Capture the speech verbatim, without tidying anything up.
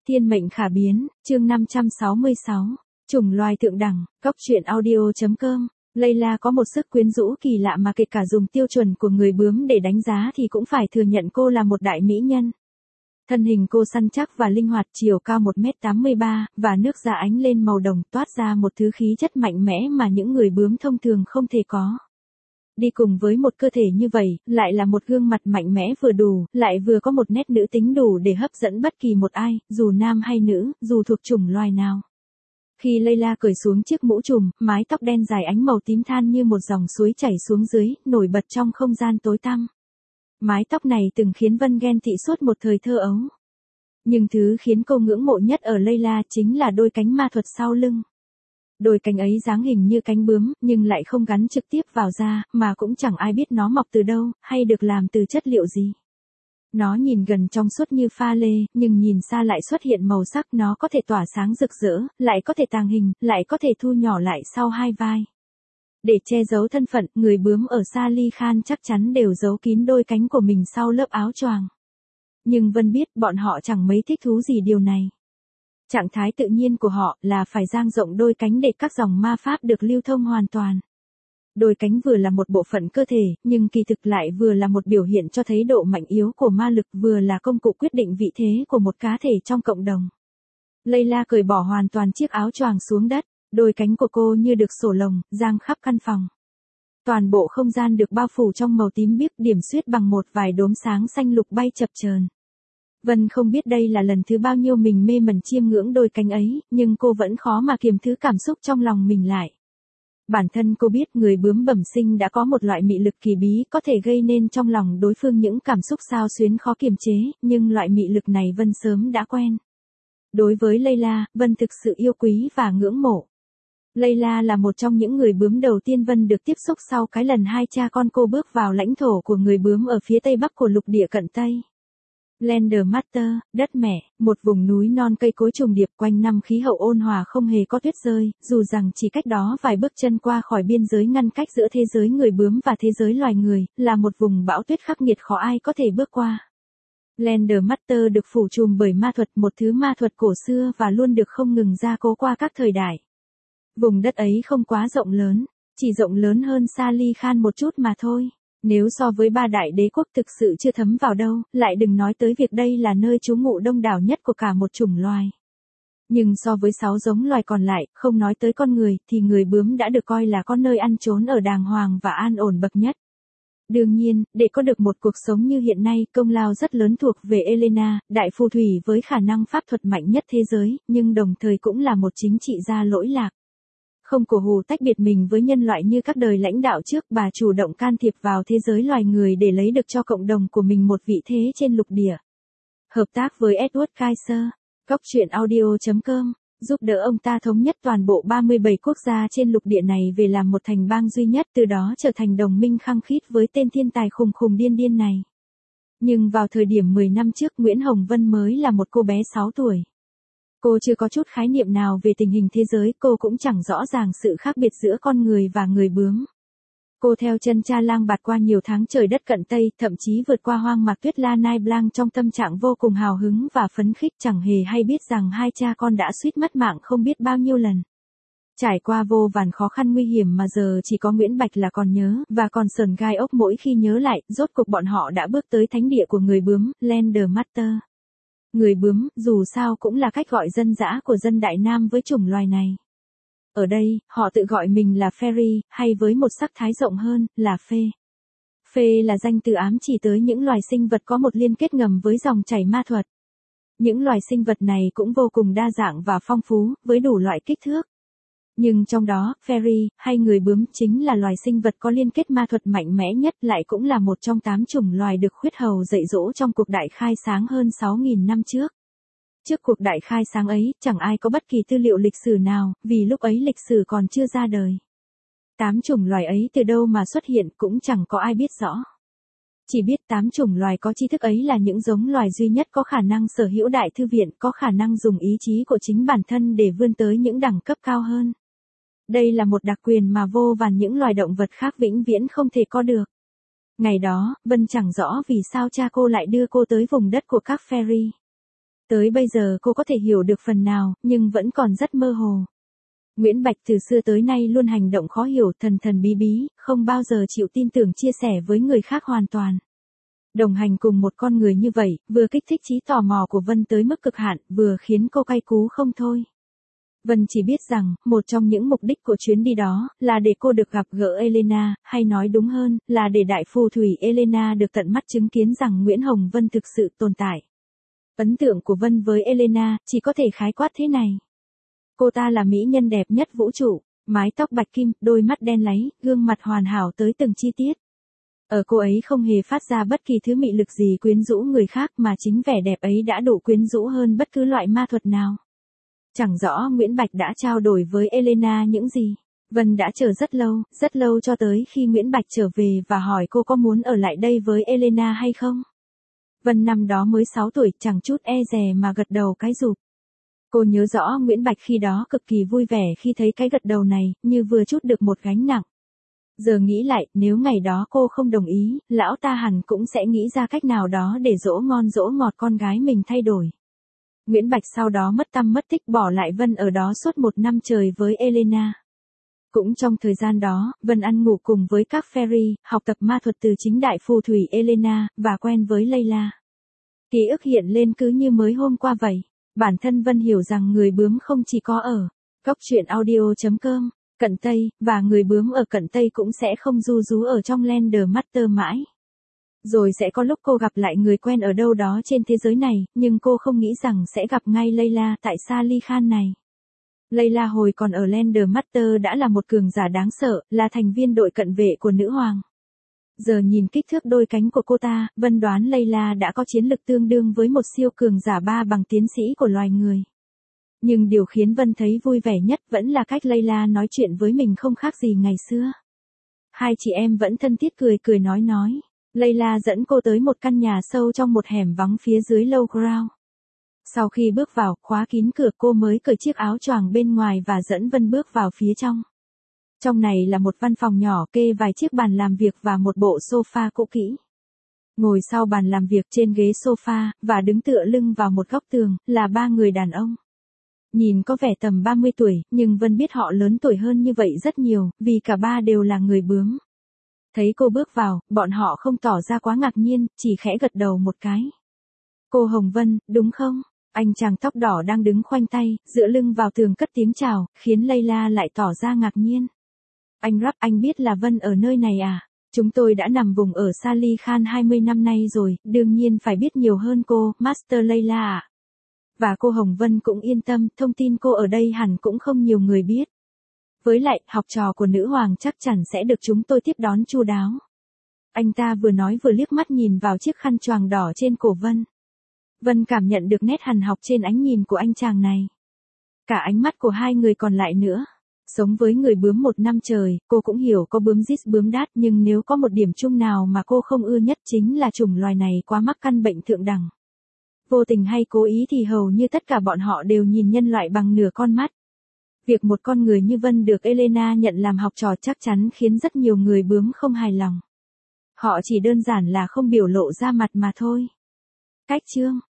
Thiên mệnh khả biến, chương năm trăm sáu mươi sáu, chủng loài thượng đẳng, cóc truyện audio.com. Layla có một sức quyến rũ kỳ lạ mà kể cả dùng tiêu chuẩn của người bướm để đánh giá thì cũng phải thừa nhận cô là một đại mỹ nhân. Thân hình cô săn chắc và linh hoạt, chiều cao một mét tám mươi ba, và nước da ánh lên màu đồng, toát ra một thứ khí chất mạnh mẽ mà những người bướm thông thường không thể có. Đi cùng với một cơ thể như vậy, lại là một gương mặt mạnh mẽ vừa đủ, lại vừa có một nét nữ tính đủ để hấp dẫn bất kỳ một ai, dù nam hay nữ, dù thuộc chủng loài nào. Khi Layla cởi xuống chiếc mũ trùm, mái tóc đen dài ánh màu tím than như một dòng suối chảy xuống dưới, nổi bật trong không gian tối tăm. Mái tóc này từng khiến Vân ghen tị suốt một thời thơ ấu. Nhưng thứ khiến cô ngưỡng mộ nhất ở Layla chính là đôi cánh ma thuật sau lưng. Đôi cánh ấy dáng hình như cánh bướm, nhưng lại không gắn trực tiếp vào da, mà cũng chẳng ai biết nó mọc từ đâu, hay được làm từ chất liệu gì. Nó nhìn gần trong suốt như pha lê, nhưng nhìn xa lại xuất hiện màu sắc, nó có thể tỏa sáng rực rỡ, lại có thể tàng hình, lại có thể thu nhỏ lại sau hai vai. Để che giấu thân phận, người bướm ở Sally Khan chắc chắn đều giấu kín đôi cánh của mình sau lớp áo choàng. Nhưng Vân biết bọn họ chẳng mấy thích thú gì điều này. Trạng thái tự nhiên của họ là phải dang rộng đôi cánh để các dòng ma pháp được lưu thông hoàn toàn. Đôi cánh vừa là một bộ phận cơ thể, nhưng kỳ thực lại vừa là một biểu hiện cho thấy độ mạnh yếu của ma lực, vừa là công cụ quyết định vị thế của một cá thể trong cộng đồng. Layla cởi bỏ hoàn toàn chiếc áo choàng xuống đất, đôi cánh của cô như được sổ lồng, dang khắp căn phòng. Toàn bộ không gian được bao phủ trong màu tím biếc, điểm xuyết bằng một vài đốm sáng xanh lục bay chập chờn. Vân không biết đây là lần thứ bao nhiêu mình mê mẩn chiêm ngưỡng đôi cánh ấy, nhưng cô vẫn khó mà kiềm thứ cảm xúc trong lòng mình lại. Bản thân cô biết người bướm bẩm sinh đã có một loại mị lực kỳ bí có thể gây nên trong lòng đối phương những cảm xúc xao xuyến khó kiềm chế, nhưng loại mị lực này Vân sớm đã quen. Đối với Layla, Vân thực sự yêu quý và ngưỡng mộ. Layla là một trong những người bướm đầu tiên Vân được tiếp xúc sau cái lần hai cha con cô bước vào lãnh thổ của người bướm ở phía tây bắc của lục địa cận Tây. Landermatter, đất mẹ, một vùng núi non cây cối trùng điệp, quanh năm khí hậu ôn hòa không hề có tuyết rơi, dù rằng chỉ cách đó vài bước chân qua khỏi biên giới ngăn cách giữa thế giới người bướm và thế giới loài người, là một vùng bão tuyết khắc nghiệt khó ai có thể bước qua. Landermatter được phủ trùm bởi ma thuật, một thứ ma thuật cổ xưa và luôn được không ngừng gia cố qua các thời đại. Vùng đất ấy không quá rộng lớn, chỉ rộng lớn hơn Sally Khan một chút mà thôi. Nếu so với ba đại đế quốc thực sự chưa thấm vào đâu, lại đừng nói tới việc đây là nơi trú ngụ đông đảo nhất của cả một chủng loài. Nhưng so với sáu giống loài còn lại, không nói tới con người, thì người bướm đã được coi là con nơi ăn trốn ở đàng hoàng và an ổn bậc nhất. Đương nhiên, để có được một cuộc sống như hiện nay, công lao rất lớn thuộc về Elena, đại phù thủy với khả năng pháp thuật mạnh nhất thế giới, nhưng đồng thời cũng là một chính trị gia lỗi lạc. Không cổ hủ tách biệt mình với nhân loại như các đời lãnh đạo trước, bà chủ động can thiệp vào thế giới loài người để lấy được cho cộng đồng của mình một vị thế trên lục địa. Hợp tác với Edward Kaiser, cóc truyện audio.com, giúp đỡ ông ta thống nhất toàn bộ ba mươi bảy quốc gia trên lục địa này về làm một thành bang duy nhất, từ đó trở thành đồng minh khăng khít với tên thiên tài khùng khùng điên điên này. Nhưng vào thời điểm mười năm trước, Nguyễn Hồng Vân mới là một cô bé sáu tuổi. Cô chưa có chút khái niệm nào về tình hình thế giới, cô cũng chẳng rõ ràng sự khác biệt giữa con người và người bướm. Cô theo chân cha lang bạt qua nhiều tháng trời đất cận Tây, thậm chí vượt qua hoang mạc tuyết La Nai Blanc trong tâm trạng vô cùng hào hứng và phấn khích, chẳng hề hay biết rằng hai cha con đã suýt mất mạng không biết bao nhiêu lần. Trải qua vô vàn khó khăn nguy hiểm mà giờ chỉ có Nguyễn Bạch là còn nhớ, và còn sờn gai ốc mỗi khi nhớ lại, rốt cuộc bọn họ đã bước tới thánh địa của người bướm, Landermatter. Người bướm, dù sao cũng là cách gọi dân dã của dân Đại Nam với chủng loài này. Ở đây, họ tự gọi mình là fairy, hay với một sắc thái rộng hơn, là fê. Fê là danh từ ám chỉ tới những loài sinh vật có một liên kết ngầm với dòng chảy ma thuật. Những loài sinh vật này cũng vô cùng đa dạng và phong phú, với đủ loại kích thước. Nhưng trong đó, fairy, hay người bướm, chính là loài sinh vật có liên kết ma thuật mạnh mẽ nhất, lại cũng là một trong tám chủng loài được khuyết hầu dạy dỗ trong cuộc đại khai sáng hơn sáu nghìn năm trước. Trước cuộc đại khai sáng ấy, chẳng ai có bất kỳ tư liệu lịch sử nào, vì lúc ấy lịch sử còn chưa ra đời. Tám chủng loài ấy từ đâu mà xuất hiện cũng chẳng có ai biết rõ. Chỉ biết tám chủng loài có tri thức ấy là những giống loài duy nhất có khả năng sở hữu đại thư viện, có khả năng dùng ý chí của chính bản thân để vươn tới những đẳng cấp cao hơn. Đây là một đặc quyền mà vô vàn những loài động vật khác vĩnh viễn không thể có được. Ngày đó, Vân chẳng rõ vì sao cha cô lại đưa cô tới vùng đất của các fairy. Tới bây giờ cô có thể hiểu được phần nào, nhưng vẫn còn rất mơ hồ. Nguyễn Bạch từ xưa tới nay luôn hành động khó hiểu, thần thần bí bí, không bao giờ chịu tin tưởng chia sẻ với người khác hoàn toàn. Đồng hành cùng một con người như vậy, vừa kích thích trí tò mò của Vân tới mức cực hạn, vừa khiến cô cay cú không thôi. Vân chỉ biết rằng, một trong những mục đích của chuyến đi đó, là để cô được gặp gỡ Elena, hay nói đúng hơn, là để đại phù thủy Elena được tận mắt chứng kiến rằng Nguyễn Hồng Vân thực sự tồn tại. Ấn tượng của Vân với Elena, chỉ có thể khái quát thế này. Cô ta là mỹ nhân đẹp nhất vũ trụ, mái tóc bạch kim, đôi mắt đen láy, gương mặt hoàn hảo tới từng chi tiết. Ở cô ấy không hề phát ra bất kỳ thứ mị lực gì quyến rũ người khác, mà chính vẻ đẹp ấy đã đủ quyến rũ hơn bất cứ loại ma thuật nào. Chẳng rõ Nguyễn Bạch đã trao đổi với Elena những gì. Vân đã chờ rất lâu, rất lâu cho tới khi Nguyễn Bạch trở về và hỏi cô có muốn ở lại đây với Elena hay không. Vân năm đó mới sáu tuổi, chẳng chút e dè mà gật đầu cái rụp. Cô nhớ rõ Nguyễn Bạch khi đó cực kỳ vui vẻ khi thấy cái gật đầu này, như vừa trút được một gánh nặng. Giờ nghĩ lại, nếu ngày đó cô không đồng ý, lão ta hẳn cũng sẽ nghĩ ra cách nào đó để dỗ ngon dỗ ngọt con gái mình thay đổi. Nguyễn Bạch sau đó mất tăm mất tích, bỏ lại Vân ở đó suốt một năm trời với Elena. Cũng trong thời gian đó, Vân ăn ngủ cùng với các fairy, học tập ma thuật từ chính đại phù thủy Elena, và quen với Layla. Ký ức hiện lên cứ như mới hôm qua vậy. Bản thân Vân hiểu rằng người bướm không chỉ có ở Cóc Truyện Audio chấm com, Cận Tây, và người bướm ở Cận Tây cũng sẽ không ru rú ở trong Lander Master mãi. Rồi sẽ có lúc cô gặp lại người quen ở đâu đó trên thế giới này, nhưng cô không nghĩ rằng sẽ gặp ngay Layla tại Sally Khan này. Layla hồi còn ở Lander Master đã là một cường giả đáng sợ, là thành viên đội cận vệ của nữ hoàng. Giờ nhìn kích thước đôi cánh của cô ta, Vân đoán Layla đã có chiến lực tương đương với một siêu cường giả ba bằng tiến sĩ của loài người. Nhưng điều khiến Vân thấy vui vẻ nhất vẫn là cách Layla nói chuyện với mình không khác gì ngày xưa. Hai chị em vẫn thân thiết cười cười nói nói. Layla dẫn cô tới một căn nhà sâu trong một hẻm vắng phía dưới Low Ground. Sau khi bước vào, khóa kín cửa, cô mới cởi chiếc áo choàng bên ngoài và dẫn Vân bước vào phía trong. Trong này là một văn phòng nhỏ kê vài chiếc bàn làm việc và một bộ sofa cũ kỹ. Ngồi sau bàn làm việc trên ghế sofa, và đứng tựa lưng vào một góc tường, là ba người đàn ông. Nhìn có vẻ tầm ba mươi tuổi, nhưng Vân biết họ lớn tuổi hơn như vậy rất nhiều, vì cả ba đều là người bướm. Thấy cô bước vào, bọn họ không tỏ ra quá ngạc nhiên, chỉ khẽ gật đầu một cái. Cô Hồng Vân, đúng không? Anh chàng tóc đỏ đang đứng khoanh tay, dựa lưng vào tường cất tiếng chào, khiến Layla lại tỏ ra ngạc nhiên. Anh Rap, anh biết là Vân ở nơi này à? Chúng tôi đã nằm vùng ở Sally Khan hai mươi năm nay rồi, đương nhiên phải biết nhiều hơn cô, Master Layla ạ. Và cô Hồng Vân cũng yên tâm, thông tin cô ở đây hẳn cũng không nhiều người biết. Với lại, học trò của nữ hoàng chắc chắn sẽ được chúng tôi tiếp đón chu đáo. Anh ta vừa nói vừa liếc mắt nhìn vào chiếc khăn choàng đỏ trên cổ Vân. Vân cảm nhận được nét hằn học trên ánh nhìn của anh chàng này. Cả ánh mắt của hai người còn lại nữa. Sống với người bướm một năm trời, cô cũng hiểu có bướm rít bướm đát, nhưng nếu có một điểm chung nào mà cô không ưa nhất chính là chủng loài này quá mắc căn bệnh thượng đẳng. Vô tình hay cố ý thì hầu như tất cả bọn họ đều nhìn nhân loại bằng nửa con mắt. Việc một con người như Vân được Elena nhận làm học trò chắc chắn khiến rất nhiều người bướm không hài lòng. Họ chỉ đơn giản là không biểu lộ ra mặt mà thôi. Cách chương